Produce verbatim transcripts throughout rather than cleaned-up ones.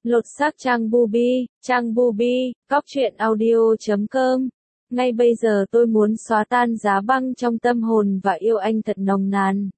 Lột xác trang Bubi, trang Bubi, cóc truyện audio chấm com. Ngay bây giờ tôi muốn xóa tan giá băng trong tâm hồn và yêu anh thật nồng nàn.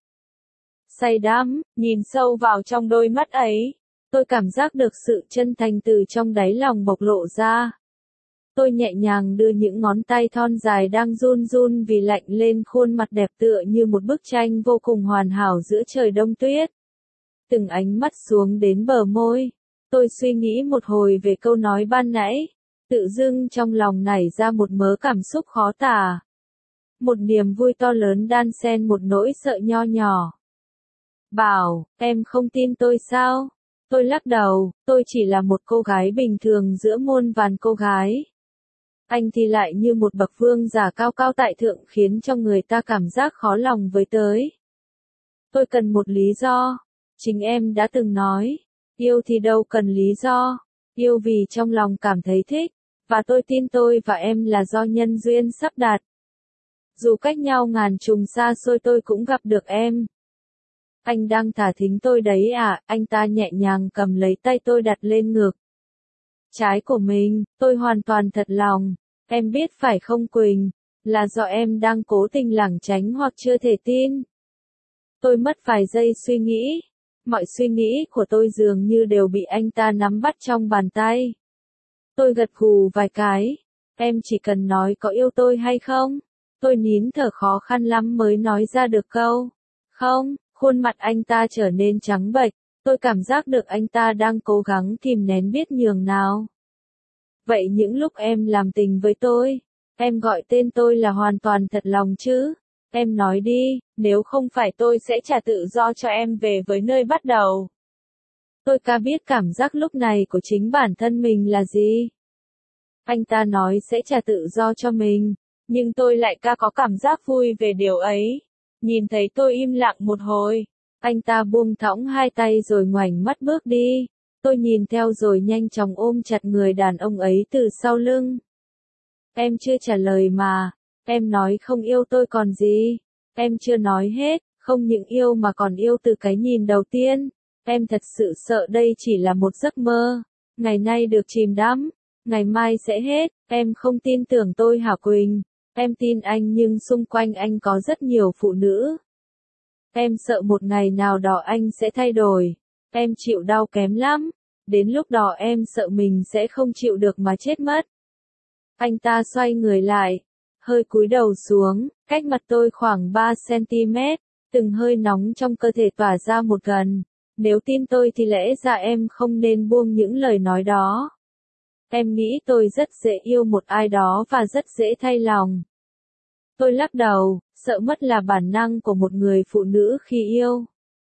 Say đắm, nhìn sâu vào trong đôi mắt ấy, tôi cảm giác được sự chân thành từ trong đáy lòng bộc lộ ra. Tôi nhẹ nhàng đưa những ngón tay thon dài đang run run vì lạnh lên khuôn mặt đẹp tựa như một bức tranh vô cùng hoàn hảo giữa trời đông tuyết. Từng ánh mắt xuống đến bờ môi. Tôi suy nghĩ một hồi về câu nói ban nãy, tự dưng trong lòng nảy ra một mớ cảm xúc khó tả. Một niềm vui to lớn đan xen một nỗi sợ nho nhỏ. Bảo, em không tin tôi sao? Tôi lắc đầu, tôi chỉ là một cô gái bình thường giữa muôn vàn cô gái. Anh thì lại như một bậc vương giả cao cao tại thượng khiến cho người ta cảm giác khó lòng với tới. Tôi cần một lý do. Chính em đã từng nói. Yêu thì đâu cần lý do, yêu vì trong lòng cảm thấy thích, và tôi tin tôi và em là do nhân duyên sắp đặt. Dù cách nhau ngàn trùng xa xôi tôi cũng gặp được em. Anh đang thả thính tôi đấy à, anh ta nhẹ nhàng cầm lấy tay tôi đặt lên ngực trái của mình, tôi hoàn toàn thật lòng, em biết phải không Quỳnh, là do em đang cố tình lảng tránh hoặc chưa thể tin. Tôi mất vài giây suy nghĩ. Mọi suy nghĩ của tôi dường như đều bị anh ta nắm bắt trong bàn tay. Tôi gật gù vài cái. Em chỉ cần nói có yêu tôi hay không? Tôi nín thở khó khăn lắm mới nói ra được câu. Không, khuôn mặt anh ta trở nên trắng bệch. Tôi cảm giác được anh ta đang cố gắng kìm nén biết nhường nào. Vậy những lúc em làm tình với tôi, em gọi tên tôi là hoàn toàn thật lòng chứ? Em nói đi, nếu không phải tôi sẽ trả tự do cho em về với nơi bắt đầu. Tôi ca biết cảm giác lúc này của chính bản thân mình là gì. Anh ta nói sẽ trả tự do cho mình, nhưng tôi lại ca có cảm giác vui về điều ấy. Nhìn thấy tôi im lặng một hồi, anh ta buông thõng hai tay rồi ngoảnh mắt bước đi. Tôi nhìn theo rồi nhanh chóng ôm chặt người đàn ông ấy từ sau lưng. Em chưa trả lời mà. Em nói không yêu tôi còn gì. Em chưa nói hết, không những yêu mà còn yêu từ cái nhìn đầu tiên. Em thật sự sợ đây chỉ là một giấc mơ. Ngày nay được chìm đắm, ngày mai sẽ hết. Em không tin tưởng tôi hả Quỳnh? Em tin anh nhưng xung quanh anh có rất nhiều phụ nữ. Em sợ một ngày nào đó anh sẽ thay đổi. Em chịu đau kém lắm. Đến lúc đó em sợ mình sẽ không chịu được mà chết mất. Anh ta xoay người lại. Hơi cúi đầu xuống, cách mặt tôi khoảng ba xăng-ti-mét, từng hơi nóng trong cơ thể tỏa ra một gần. Nếu tin tôi thì lẽ ra em không nên buông những lời nói đó. Em nghĩ tôi rất dễ yêu một ai đó và rất dễ thay lòng. Tôi lắc đầu, sợ mất là bản năng của một người phụ nữ khi yêu.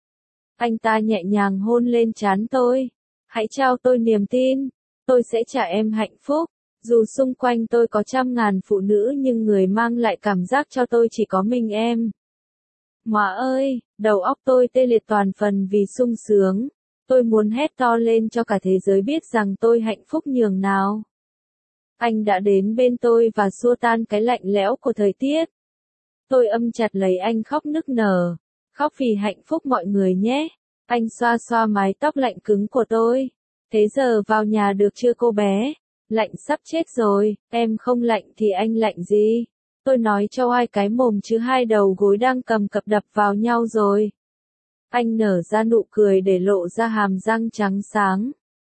Anh ta nhẹ nhàng hôn lên trán tôi. Hãy trao tôi niềm tin, tôi sẽ trả em hạnh phúc. Dù xung quanh tôi có trăm ngàn phụ nữ nhưng người mang lại cảm giác cho tôi chỉ có mình em. Má ơi, đầu óc tôi tê liệt toàn phần vì sung sướng. Tôi muốn hét to lên cho cả thế giới biết rằng tôi hạnh phúc nhường nào. Anh đã đến bên tôi và xua tan cái lạnh lẽo của thời tiết. Tôi ôm chặt lấy anh khóc nức nở. Khóc vì hạnh phúc mọi người nhé. Anh xoa xoa mái tóc lạnh cứng của tôi. Thế giờ vào nhà được chưa cô bé? Lạnh sắp chết rồi, em không lạnh thì anh lạnh gì? Tôi nói cho hai cái mồm chứ hai đầu gối đang cầm cập đập vào nhau rồi. Anh nở ra nụ cười để lộ ra hàm răng trắng sáng.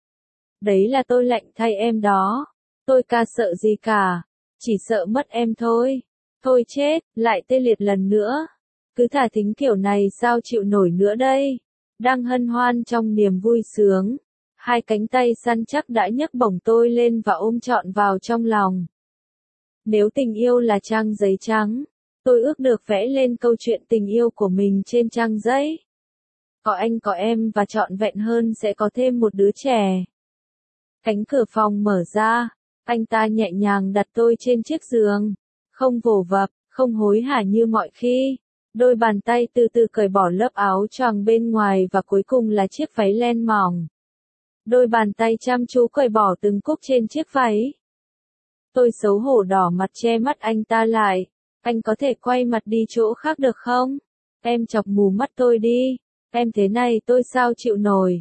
Đấy là tôi lạnh thay em đó. Tôi ca sợ gì cả, chỉ sợ mất em thôi. Thôi chết, lại tê liệt lần nữa. Cứ thả thính kiểu này sao chịu nổi nữa đây? Đang hân hoan trong niềm vui sướng. Hai cánh tay săn chắc đã nhấc bổng tôi lên và ôm trọn vào trong lòng. Nếu tình yêu là trang giấy trắng, tôi ước được vẽ lên câu chuyện tình yêu của mình trên trang giấy. Có anh có em và trọn vẹn hơn sẽ có thêm một đứa trẻ. Cánh cửa phòng mở ra, anh ta nhẹ nhàng đặt tôi trên chiếc giường. Không vồ vập, không hối hả như mọi khi. Đôi bàn tay từ từ cởi bỏ lớp áo choàng bên ngoài và cuối cùng là chiếc váy len mỏng. Đôi bàn tay chăm chú cởi bỏ từng cúc trên chiếc váy. Tôi xấu hổ đỏ mặt che mắt anh ta lại. Anh có thể quay mặt đi chỗ khác được không? Em chọc mù mắt tôi đi. Em thế này tôi sao chịu nổi.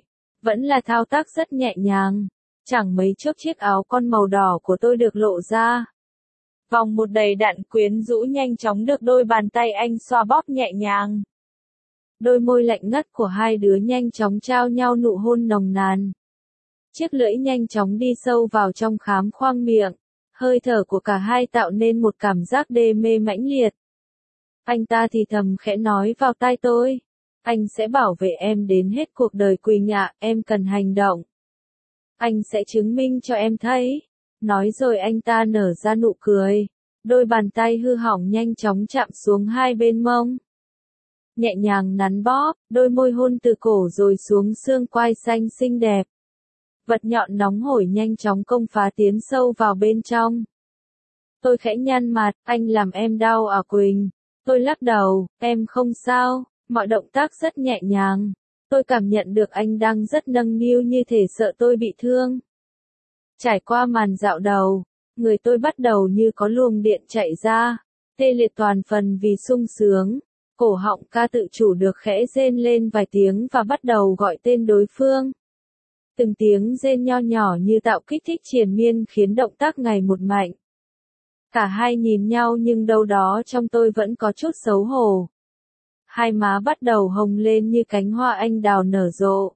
Vẫn là thao tác rất nhẹ nhàng. Chẳng mấy chốc chiếc áo con màu đỏ của tôi được lộ ra. Vòng một đầy đặn quyến rũ nhanh chóng được đôi bàn tay anh xoa bóp nhẹ nhàng. Đôi môi lạnh ngắt của hai đứa nhanh chóng trao nhau nụ hôn nồng nàn. Chiếc lưỡi nhanh chóng đi sâu vào trong khám khoang miệng. Hơi thở của cả hai tạo nên một cảm giác đê mê mãnh liệt. Anh ta thì thầm khẽ nói vào tai tôi. Anh sẽ bảo vệ em đến hết cuộc đời Quỳnh ạ, em cần hành động. Anh sẽ chứng minh cho em thấy. Nói rồi anh ta nở ra nụ cười. Đôi bàn tay hư hỏng nhanh chóng chạm xuống hai bên mông. Nhẹ nhàng nắn bóp, đôi môi hôn từ cổ rồi xuống xương quai xanh xinh đẹp. Vật nhọn nóng hổi nhanh chóng công phá tiến sâu vào bên trong. Tôi khẽ nhăn mặt, anh làm em đau à Quỳnh? Tôi lắc đầu, em không sao, mọi động tác rất nhẹ nhàng. Tôi cảm nhận được anh đang rất nâng niu như thể sợ tôi bị thương. Trải qua màn dạo đầu, người tôi bắt đầu như có luồng điện chạy ra, tê liệt toàn phần vì sung sướng. Cổ họng ca tự chủ được khẽ rên lên vài tiếng và bắt đầu gọi tên đối phương. Từng tiếng rên nho nhỏ như tạo kích thích triền miên khiến động tác ngày một mạnh. Cả hai nhìn nhau nhưng đâu đó trong tôi vẫn có chút xấu hổ. Hai má bắt đầu hồng lên như cánh hoa anh đào nở rộ.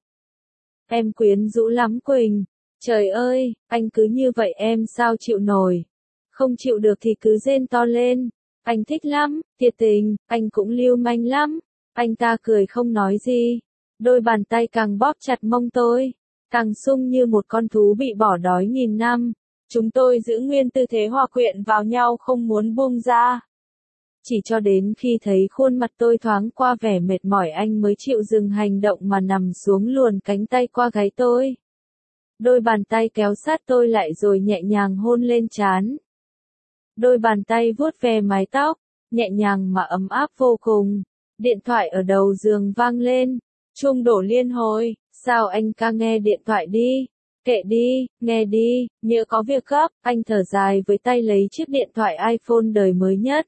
Em quyến rũ lắm Quỳnh. Trời ơi, anh cứ như vậy em sao chịu nổi. Không chịu được thì cứ rên to lên. Anh thích lắm, thiệt tình, anh cũng lưu manh lắm. Anh ta cười không nói gì. Đôi bàn tay càng bóp chặt mông tôi. Càng sung như một con thú bị bỏ đói nghìn năm. Chúng tôi giữ nguyên tư thế hòa quyện vào nhau không muốn buông ra. Chỉ cho đến khi thấy khuôn mặt tôi thoáng qua vẻ mệt mỏi anh mới chịu dừng hành động mà nằm xuống luồn cánh tay qua gáy tôi. Đôi bàn tay kéo sát tôi lại rồi nhẹ nhàng hôn lên trán. Đôi bàn tay vuốt ve mái tóc, nhẹ nhàng mà ấm áp vô cùng. Điện thoại ở đầu giường vang lên. Chuông đổ liên hồi, sao anh ca nghe điện thoại đi. Kệ đi, nghe đi, nhỡ có việc gấp, anh thở dài với tay lấy chiếc điện thoại iPhone đời mới nhất.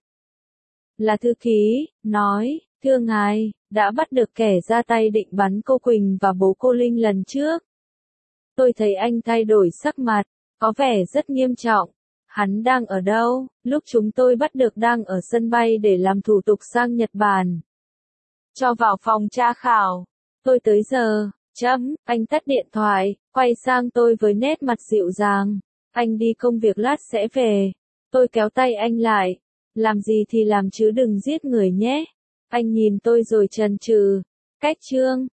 Là thư ký, nói, thưa ngài, đã bắt được kẻ ra tay định bắn cô Quỳnh và bố cô Linh lần trước. Tôi thấy anh thay đổi sắc mặt, có vẻ rất nghiêm trọng. Hắn đang ở đâu? Lúc chúng tôi bắt được đang ở sân bay để làm thủ tục sang Nhật Bản. Cho vào phòng tra khảo. Tôi tới giờ, chấm, anh tắt điện thoại, quay sang tôi với nét mặt dịu dàng. Anh đi công việc lát sẽ về. Tôi kéo tay anh lại. Làm gì thì làm chứ đừng giết người nhé. Anh nhìn tôi rồi chần chừ. Cách chương.